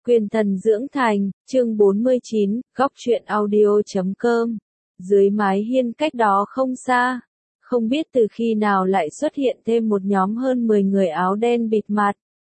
Quyền thần dưỡng thành, chương 49, góc truyện audio.com. Dưới mái hiên cách đó không xa, không biết từ khi nào lại xuất hiện thêm một nhóm hơn 10 người áo đen bịt mặt.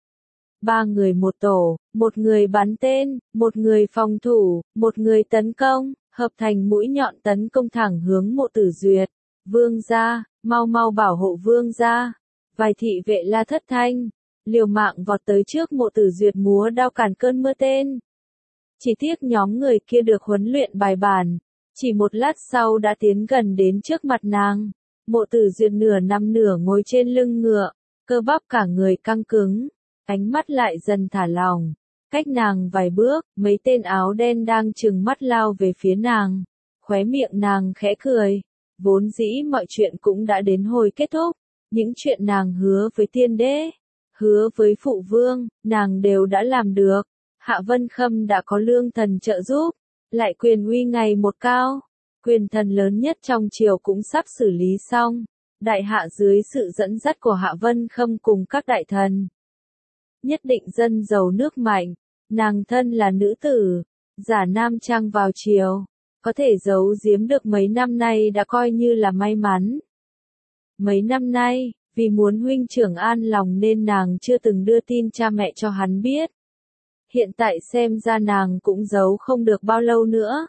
3 người một tổ, một người bắn tên, một người phòng thủ, một người tấn công, hợp thành mũi nhọn tấn công thẳng hướng Mộ Tử Duyệt. Vương gia, mau mau bảo hộ vương gia. Vài thị vệ la thất thanh, liều mạng vọt tới trước Mộ Tử Duyệt múa đao cản cơn mưa tên. Chỉ tiếc nhóm người kia được huấn luyện bài bản, chỉ một lát sau đã tiến gần đến trước mặt nàng. Mộ Tử Duyệt nửa nằm nửa ngồi trên lưng ngựa, cơ bắp cả người căng cứng, ánh mắt lại dần thả lỏng. Cách nàng vài bước, mấy tên áo đen đang trừng mắt lao về phía nàng. Khóe miệng nàng khẽ cười, vốn dĩ mọi chuyện cũng đã đến hồi kết thúc. Những chuyện nàng hứa với tiên đế, hứa với phụ vương, nàng đều đã làm được. Hạ Vân Khâm đã có lương thần trợ giúp, lại quyền uy ngày một cao. Quyền thần lớn nhất trong triều cũng sắp xử lý xong. Đại hạ dưới sự dẫn dắt của Hạ Vân Khâm cùng các đại thần, nhất định dân giàu nước mạnh. Nàng thân là nữ tử, giả nam trang vào triều, có thể giấu giếm được mấy năm nay đã coi như là may mắn. Mấy năm nay, vì muốn huynh trưởng an lòng nên nàng chưa từng đưa tin cha mẹ cho hắn biết. Hiện tại xem ra nàng cũng giấu không được bao lâu nữa.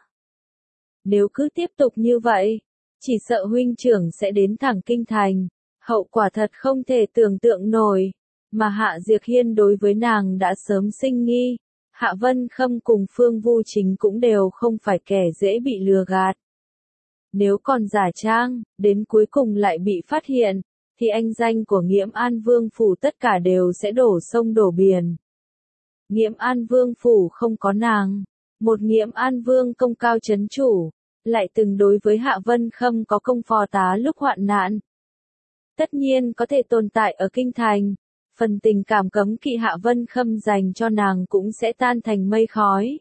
Nếu cứ tiếp tục như vậy, chỉ sợ huynh trưởng sẽ đến thẳng kinh thành, hậu quả thật không thể tưởng tượng nổi. Mà Hạ Diệc Hiên đối với nàng đã sớm sinh nghi. Hạ Vân Khâm cùng Phương Vu Chính cũng đều không phải kẻ dễ bị lừa gạt. Nếu còn giả trang, đến cuối cùng lại bị phát hiện, thì anh danh của Nghiễm An Vương Phủ tất cả đều sẽ đổ sông đổ biển. Nghiễm An Vương Phủ không có nàng, một Nghiễm An Vương công cao chấn chủ, lại từng đối với Hạ Vân Khâm có công phò tá lúc hoạn nạn. Tất nhiên có thể tồn tại ở kinh thành, phần tình cảm cấm kỵ Hạ Vân Khâm dành cho nàng cũng sẽ tan thành mây khói.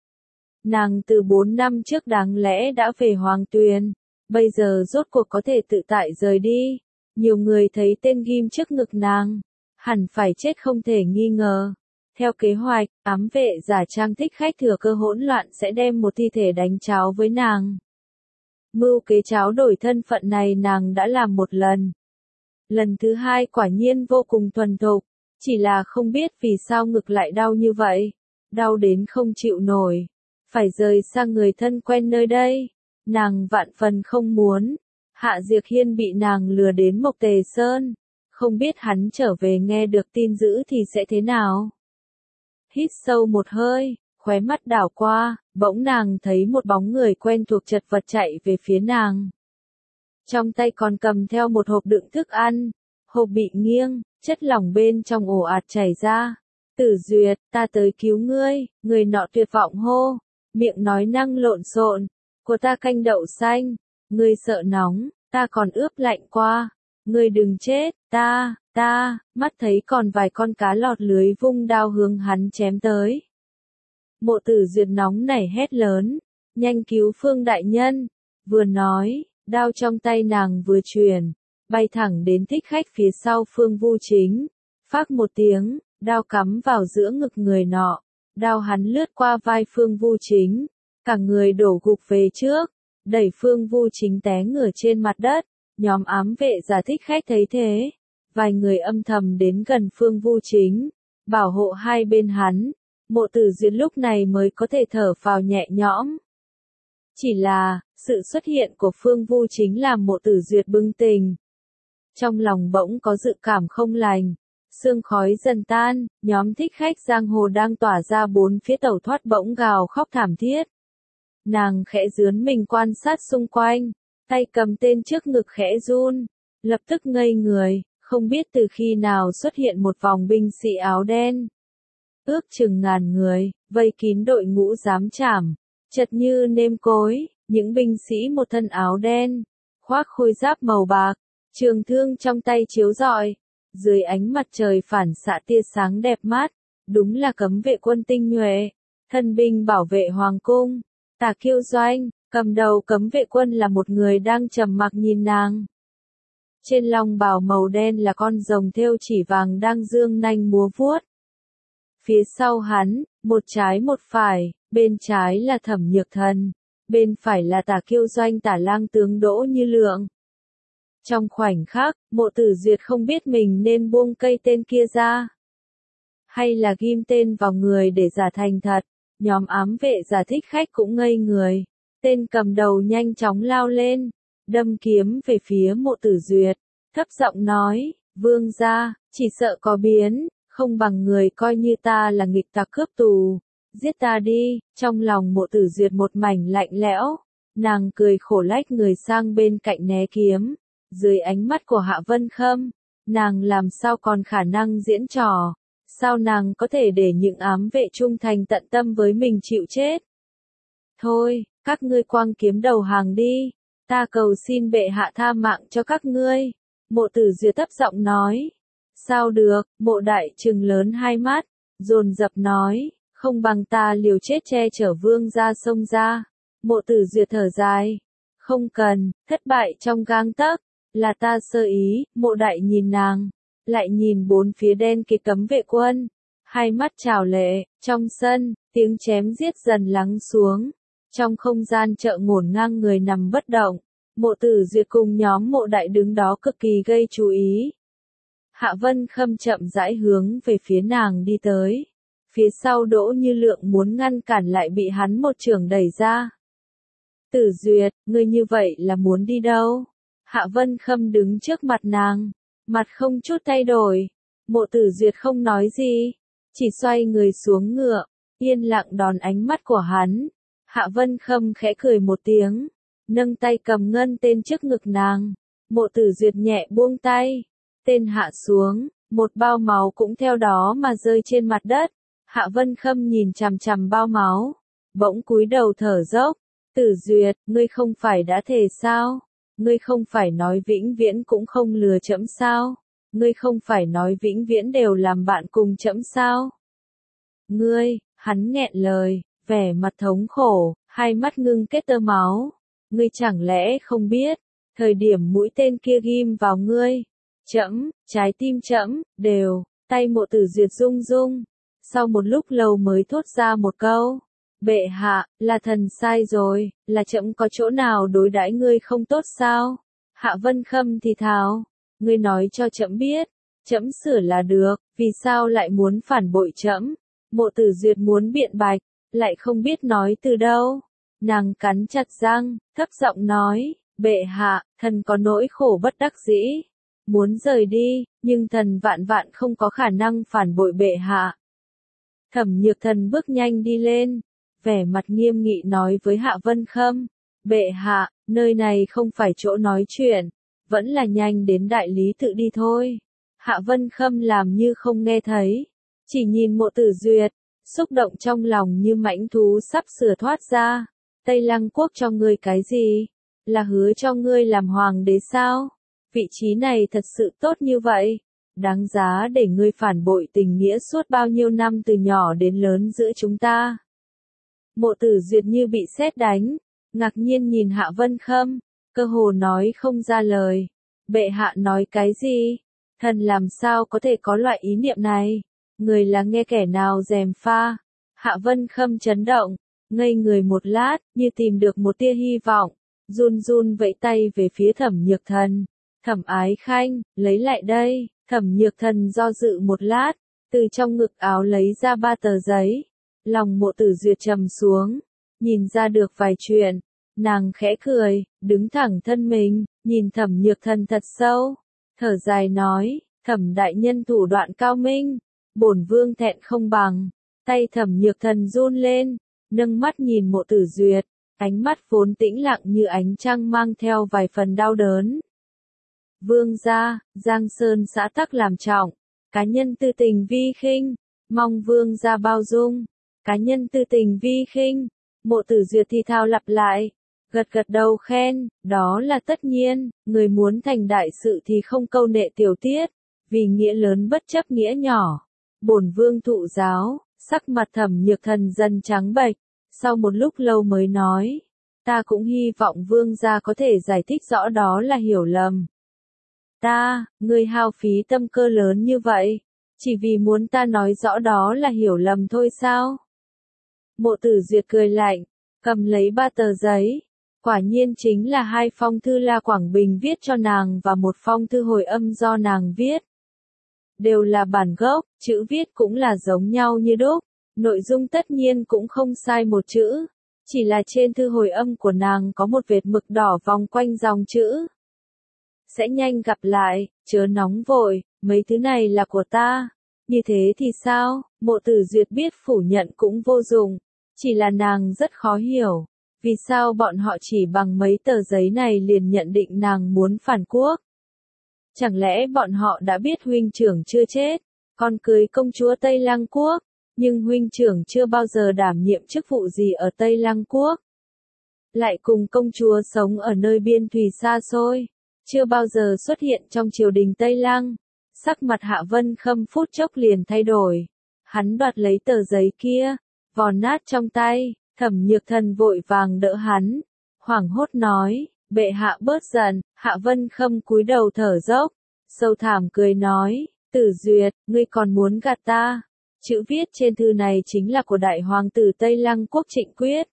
Nàng từ 4 năm trước đáng lẽ đã về Hoàng Tuyền, bây giờ rốt cuộc có thể tự tại rời đi. Nhiều người thấy tên ghim trước ngực nàng, hẳn phải chết không thể nghi ngờ. Theo kế hoạch, ám vệ giả trang thích khách thừa cơ hỗn loạn sẽ đem một thi thể đánh cháo với nàng. Mưu kế cháo đổi thân phận này nàng đã làm một lần. Lần thứ hai quả nhiên vô cùng thuần thục, chỉ là không biết vì sao ngực lại đau như vậy, đau đến không chịu nổi, phải rời xa người thân quen nơi đây. Nàng vạn phần không muốn. Hạ Diệc Hiên bị nàng lừa đến Mộc Tề Sơn, không biết hắn trở về nghe được tin dữ thì sẽ thế nào. Hít sâu một hơi, khóe mắt đảo qua, bỗng nàng thấy một bóng người quen thuộc chật vật chạy về phía nàng. Trong tay còn cầm theo một hộp đựng thức ăn, hộp bị nghiêng, chất lỏng bên trong ồ ạt chảy ra. Tử Duyệt, ta tới cứu ngươi, người nọ tuyệt vọng hô, miệng nói năng lộn xộn, của ta canh đậu xanh, ngươi sợ nóng, ta còn ướp lạnh qua, ngươi đừng chết, ta, mắt thấy còn vài con cá lọt lưới vung đao hướng hắn chém tới. Mộ Tử Duyệt nóng nảy hét lớn, nhanh cứu Phương đại nhân, vừa nói, đao trong tay nàng vừa truyền, bay thẳng đến thích khách phía sau Phương Vu Chính. Phác một tiếng, đao cắm vào giữa ngực người nọ, đao hắn lướt qua vai Phương Vu Chính, cả người đổ gục về trước, đẩy Phương Vu Chính té ngửa trên mặt đất. Nhóm ám vệ giả thích khách thấy thế, vài người âm thầm đến gần Phương Vu Chính, bảo hộ hai bên hắn. Mộ Tử Duyệt lúc này mới có thể thở phào nhẹ nhõm. Chỉ là, sự xuất hiện của Phương Vu Chính làm Mộ Tử Duyệt bừng tỉnh. Trong lòng bỗng có dự cảm không lành, sương khói dần tan, nhóm thích khách giang hồ đang tỏa ra bốn phía tẩu thoát bỗng gào khóc thảm thiết. Nàng khẽ rướn mình quan sát xung quanh, tay cầm tên trước ngực khẽ run, lập tức ngây người, không biết từ khi nào xuất hiện một vòng binh sĩ áo đen. Ước chừng ngàn người, vây kín đội ngũ giám trảm, chật như nêm cối, những binh sĩ một thân áo đen, khoác khôi giáp màu bạc, trường thương trong tay chiếu rọi, dưới ánh mặt trời phản xạ tia sáng đẹp mắt, đúng là cấm vệ quân tinh nhuệ, thân binh bảo vệ hoàng cung. Tả Kiêu Doanh, cầm đầu cấm vệ quân là một người đang trầm mặc nhìn nàng. Trên long bào màu đen là con rồng thêu chỉ vàng đang dương nanh múa vuốt. Phía sau hắn, một trái một phải, bên trái là Thẩm Nhược Thần, bên phải là Tả Kiêu Doanh Tả Lang tướng Đỗ Như Lượng. Trong khoảnh khắc, Mộ Tử Duyệt không biết mình nên buông cây tên kia ra, hay là ghim tên vào người để giả thành thật. Nhóm ám vệ giả thích khách cũng ngây người. Tên cầm đầu nhanh chóng lao lên, đâm kiếm về phía Mộ Tử Duyệt, thấp giọng nói, vương gia, chỉ sợ có biến, không bằng người coi như ta là nghịch tặc cướp tù, giết ta đi. Trong lòng Mộ Tử Duyệt một mảnh lạnh lẽo, nàng cười khổ lách người sang bên cạnh né kiếm. Dưới ánh mắt của Hạ Vân Khâm, nàng làm sao còn khả năng diễn trò, sao nàng có thể để những ám vệ trung thành tận tâm với mình chịu chết. Thôi, các ngươi quăng kiếm đầu hàng đi, ta cầu xin bệ hạ tha mạng cho các ngươi. Mộ Tử Duyệt thấp giọng nói. Sao được? Mộ Đại trừng lớn hai mắt, dồn dập nói, không bằng ta liều chết che chở vương gia xông ra. Mộ Tử Duyệt thở dài, không cần, thất bại trong gang tấc, là ta sơ ý. Mộ Đại nhìn nàng, lại nhìn bốn phía đen kịt cấm vệ quân, hai mắt trào lệ. Trong sân, tiếng chém giết dần lắng xuống, trong không gian chợ ngổn ngang người nằm bất động. Mộ Tử Duyệt cùng nhóm Mộ Đại đứng đó cực kỳ gây chú ý. Hạ Vân Khâm chậm rãi hướng về phía nàng đi tới, phía sau Đỗ Như Lượng muốn ngăn cản lại bị hắn một chưởng đẩy ra. Tử Duyệt, ngươi như vậy là muốn đi đâu? Hạ Vân Khâm đứng trước mặt nàng, mặt không chút thay đổi. Mộ Tử Duyệt không nói gì, chỉ xoay người xuống ngựa, yên lặng đón ánh mắt của hắn. Hạ Vân Khâm khẽ cười một tiếng, nâng tay cầm ngân tên trước ngực nàng. Mộ Tử Duyệt nhẹ buông tay, tên hạ xuống, một bao máu cũng theo đó mà rơi trên mặt đất. Hạ Vân Khâm nhìn chằm chằm bao máu, bỗng cúi đầu thở dốc. Tử Duyệt, ngươi không phải đã thề sao? Ngươi không phải nói vĩnh viễn cũng không lừa trẫm sao? Ngươi không phải nói vĩnh viễn đều làm bạn cùng trẫm sao? Ngươi, hắn nghẹn lời, vẻ mặt thống khổ, hai mắt ngưng kết tơ máu. Ngươi chẳng lẽ không biết, thời điểm mũi tên kia ghim vào ngươi, trẫm, trái tim trẫm, đều. Tay Mộ Tử Duyệt rung rung, sau một lúc lâu mới thốt ra một câu. Bệ hạ, là thần sai rồi, là trẫm có chỗ nào đối đãi ngươi không tốt sao? Hạ Vân Khâm thì thào, ngươi nói cho trẫm biết, trẫm sửa là được, vì sao lại muốn phản bội trẫm? Mộ Tử Duyệt muốn biện bạch, lại không biết nói từ đâu. Nàng cắn chặt răng, thấp giọng nói, bệ hạ, thần có nỗi khổ bất đắc dĩ, muốn rời đi, nhưng thần vạn vạn không có khả năng phản bội bệ hạ. Thẩm Nhược Thần bước nhanh đi lên, vẻ mặt nghiêm nghị nói với Hạ Vân Khâm, bệ hạ, nơi này không phải chỗ nói chuyện, vẫn là nhanh đến đại lý tự đi thôi. Hạ Vân Khâm làm như không nghe thấy, chỉ nhìn Mộ Tử Duyệt, xúc động trong lòng như mãnh thú sắp sửa thoát ra. Tây Lăng quốc cho ngươi cái gì? Là hứa cho ngươi làm hoàng đế sao? Vị trí này thật sự tốt như vậy, đáng giá để ngươi phản bội tình nghĩa suốt bao nhiêu năm từ nhỏ đến lớn giữa chúng ta. Mộ Tử Duyệt như bị sét đánh, ngạc nhiên nhìn Hạ Vân Khâm, cơ hồ nói không ra lời. Bệ hạ nói cái gì? Thần làm sao có thể có loại ý niệm này? Người là nghe kẻ nào gièm pha? Hạ Vân Khâm chấn động, ngây người một lát, như tìm được một tia hy vọng, run run vẫy tay về phía Thẩm Nhược Thần. Thẩm Ái Khanh, lấy lại đây. Thẩm Nhược Thần do dự một lát, từ trong ngực áo lấy ra 3 tờ giấy. Lòng Mộ Tử Duyệt trầm xuống, nhìn ra được vài chuyện, nàng khẽ cười, đứng thẳng thân mình, nhìn Thẩm Nhược Thần thật sâu, thở dài nói, Thẩm đại nhân thủ đoạn cao minh, bổn vương thẹn không bằng. Tay Thẩm Nhược Thần run lên, nâng mắt nhìn Mộ Tử Duyệt, ánh mắt vốn tĩnh lặng như ánh trăng mang theo vài phần đau đớn. Vương gia, Giang Sơn xã tắc làm trọng, cá nhân tư tình vi khinh, mong vương gia bao dung. Cá nhân tư tình vi khinh, Mộ Tử Duyệt thì thào lặp lại, gật gật đầu khen, đó là tất nhiên, người muốn thành đại sự thì không câu nệ tiểu tiết, vì nghĩa lớn bất chấp nghĩa nhỏ. Bổn vương thụ giáo. Sắc mặt Thẩm Nhược Thần dần trắng bệch, sau một lúc lâu mới nói, ta cũng hy vọng vương gia có thể giải thích rõ đó là hiểu lầm. Ngươi hao phí tâm cơ lớn như vậy, Chỉ vì muốn ta nói rõ đó là hiểu lầm thôi sao? Mộ Tử Duyệt cười lạnh, cầm lấy 3 tờ giấy. Quả nhiên chính là 2 phong thư La Quảng Bình viết cho nàng và một phong thư hồi âm do nàng viết. Đều là bản gốc, chữ viết cũng là giống nhau như đúc, nội dung tất nhiên cũng không sai một chữ. Chỉ là trên thư hồi âm của nàng có một vệt mực đỏ vòng quanh dòng chữ. Sẽ nhanh gặp lại, chớ nóng vội, mấy thứ này là của ta. Như thế thì sao? Mộ Tử Duyệt biết phủ nhận cũng vô dụng. Chỉ là nàng rất khó hiểu. Vì sao bọn họ chỉ bằng mấy tờ giấy này liền nhận định nàng muốn phản quốc? Chẳng lẽ bọn họ đã biết huynh trưởng chưa chết, con cưới công chúa Tây Lăng Quốc, nhưng huynh trưởng chưa bao giờ đảm nhiệm chức vụ gì ở Tây Lăng Quốc. Lại cùng công chúa sống ở nơi biên thùy xa xôi, chưa bao giờ xuất hiện trong triều đình Tây Lăng. Sắc mặt Hạ Vân Khâm phút chốc liền thay đổi. Hắn đoạt lấy tờ giấy kia, vò nát trong tay, Thẩm Nhược Thần vội vàng đỡ hắn, hoảng hốt nói, bệ hạ bớt giận. Hạ Vân Khâm cúi đầu thở dốc, sâu thẳm cười nói, Tử Duyệt, ngươi còn muốn gạt ta? Chữ viết trên thư này chính là của đại hoàng tử Tây Lăng Quốc Trịnh Quyết.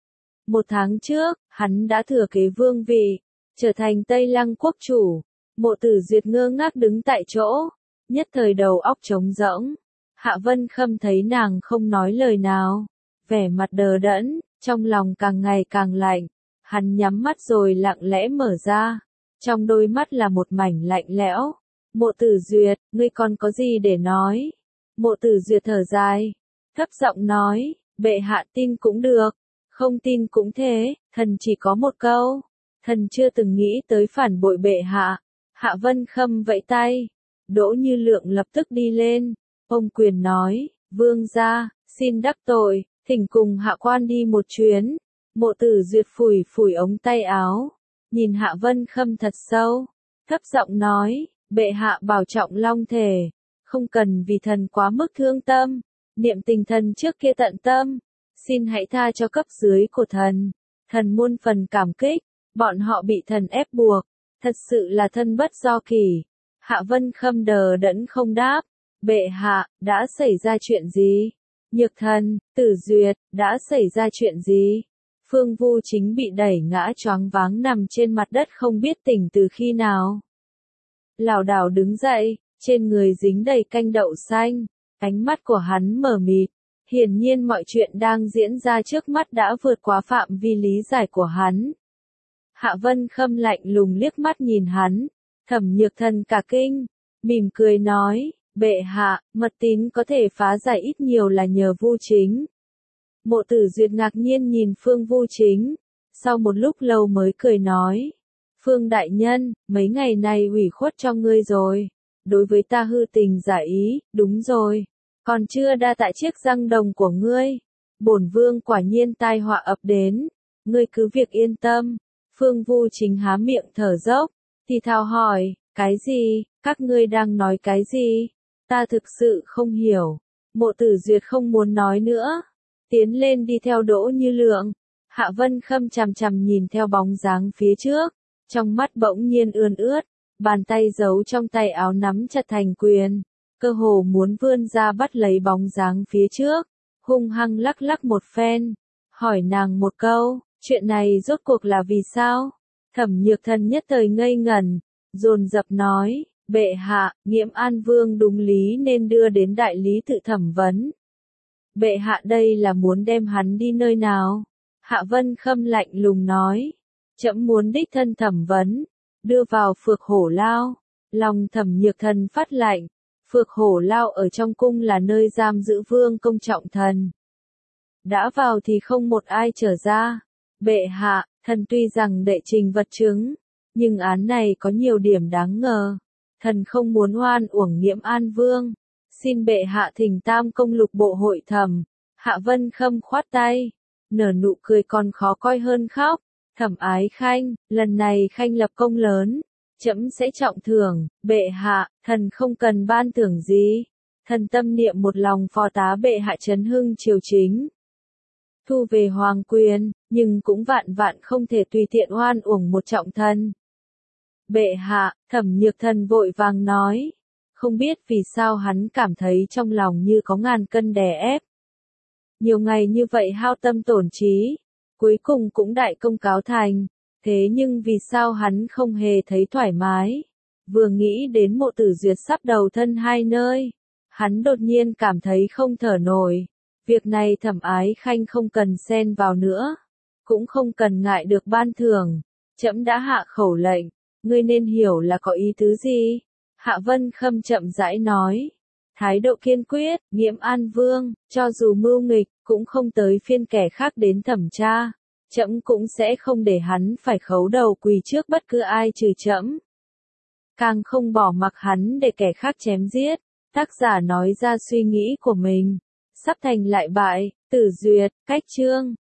1 tháng trước, hắn đã thừa kế vương vị, trở thành Tây Lăng Quốc chủ. Mộ Tử Duyệt ngơ ngác đứng tại chỗ, nhất thời đầu óc trống rỗng. Hạ Vân Khâm thấy nàng không nói lời nào, vẻ mặt đờ đẫn, trong lòng càng ngày càng lạnh. Hắn nhắm mắt rồi lặng lẽ mở ra, trong đôi mắt là một mảnh lạnh lẽo. Mộ Tử Duyệt, ngươi còn có gì để nói? Mộ Tử Duyệt thở dài, thấp giọng nói, bệ hạ tin cũng được, không tin cũng thế, thần chỉ có một câu, thần chưa từng nghĩ tới phản bội bệ hạ. Hạ Vân Khâm vẫy tay, Đỗ Như Lượng lập tức đi lên, ôm quyền nói, vương gia, xin đắc tội, thỉnh cùng hạ quan đi một chuyến. Mộ Tử Duyệt phủi phủi ống tay áo, nhìn Hạ Vân Khâm thật sâu, thấp giọng nói, bệ hạ bảo trọng long thể, không cần vì thần quá mức thương tâm, niệm tình thần trước kia tận tâm, xin hãy tha cho cấp dưới của thần, thần muôn phần cảm kích, bọn họ bị thần ép buộc, thật sự là thân bất do kỳ. Hạ Vân Khâm đờ đẫn không đáp, bệ hạ, đã xảy ra chuyện gì? Nhược Thần, Tử Duyệt, đã xảy ra chuyện gì? Phương Vu Chính bị đẩy ngã choáng váng nằm trên mặt đất không biết tỉnh từ khi nào. Lảo đảo đứng dậy, trên người dính đầy canh đậu xanh, ánh mắt của hắn mờ mịt. Hiển nhiên mọi chuyện đang diễn ra trước mắt đã vượt quá phạm vi lý giải của hắn. Hạ Vân Khâm lạnh lùng liếc mắt nhìn hắn, Thẩm Nhược Thần cả kinh, mỉm cười nói, bệ hạ, mật tín có thể phá giải ít nhiều là nhờ Vu Chính. Mộ Tử Duyệt ngạc nhiên nhìn Phương Vu Chính, sau một lúc lâu mới cười nói, Phương đại nhân, mấy ngày nay ủy khuất cho ngươi rồi, đối với ta hư tình giả ý, đúng rồi, còn chưa đa tạ chiếc răng đồng của ngươi, bổn vương quả nhiên tai họa ập đến, ngươi cứ việc yên tâm. Phương Vu Chính há miệng thở dốc, thì thào hỏi, cái gì, các ngươi đang nói cái gì, ta thực sự không hiểu. Mộ Tử Duyệt không muốn nói nữa, tiến lên đi theo Đỗ Như Lượng. Hạ Vân Khâm chằm chằm nhìn theo bóng dáng phía trước, trong mắt bỗng nhiên ươn ướt, bàn tay giấu trong tay áo nắm chặt thành quyền, cơ hồ muốn vươn ra bắt lấy bóng dáng phía trước, hung hăng lắc lắc một phen, hỏi nàng một câu, chuyện này rốt cuộc là vì sao? Thẩm Nhược Thần nhất thời ngây ngẩn, dồn dập nói, bệ hạ, Nghiễm An Vương đúng lý nên đưa đến đại lý tự thẩm vấn. Bệ hạ đây là muốn đem hắn đi nơi nào? Hạ Vân Khâm lạnh lùng nói, trẫm muốn đích thân thẩm vấn, đưa vào Phược Hổ Lao. Lòng Thẩm Nhược Thần phát lạnh, Phược Hổ Lao ở trong cung là nơi giam giữ vương công trọng thần. Đã vào thì không một ai trở ra. Bệ hạ, thần tuy rằng đệ trình vật chứng, nhưng án này có nhiều điểm đáng ngờ. Thần không muốn oan uổng Nghiễm An Vương. Xin bệ hạ thỉnh Tam Công Lục Bộ hội thẩm. Hạ Vân Khâm khoát tay, nở nụ cười còn khó coi hơn khóc. Thẩm Ái Khanh, lần này Khanh lập công lớn, trẫm sẽ trọng thưởng. Bệ hạ, thần không cần ban thưởng gì. Thần tâm niệm một lòng phò tá bệ hạ trấn hưng triều chính, thu về hoàng quyền, nhưng cũng vạn vạn không thể tùy tiện oan uổng một trọng thần. Bệ hạ, Thẩm Nhược Thần vội vàng nói, Không biết vì sao hắn cảm thấy trong lòng như có ngàn cân đè ép. Nhiều ngày như vậy hao tâm tổn trí, cuối cùng cũng đại công cáo thành, thế nhưng vì sao hắn không hề thấy thoải mái? Vừa nghĩ đến Mộ Tử Duyệt sắp đầu thân hai nơi, hắn đột nhiên cảm thấy không thở nổi. Việc này Thẩm Ái Khanh không cần xen vào nữa, cũng không cần ngại được ban thưởng. Trẫm đã hạ khẩu lệnh, ngươi nên hiểu là có ý tứ gì? Hạ Vân Khâm chậm rãi nói. Thái độ kiên quyết, Nghiễm An Vương, cho dù mưu nghịch, cũng không tới phiên kẻ khác đến thẩm tra. Trẫm cũng sẽ không để hắn phải khấu đầu quỳ trước bất cứ ai trừ trẫm. Càng không bỏ mặc hắn để kẻ khác chém giết. Tác giả nói ra suy nghĩ của mình. Sắp thành lại bại, Tử Duyệt, cách chương.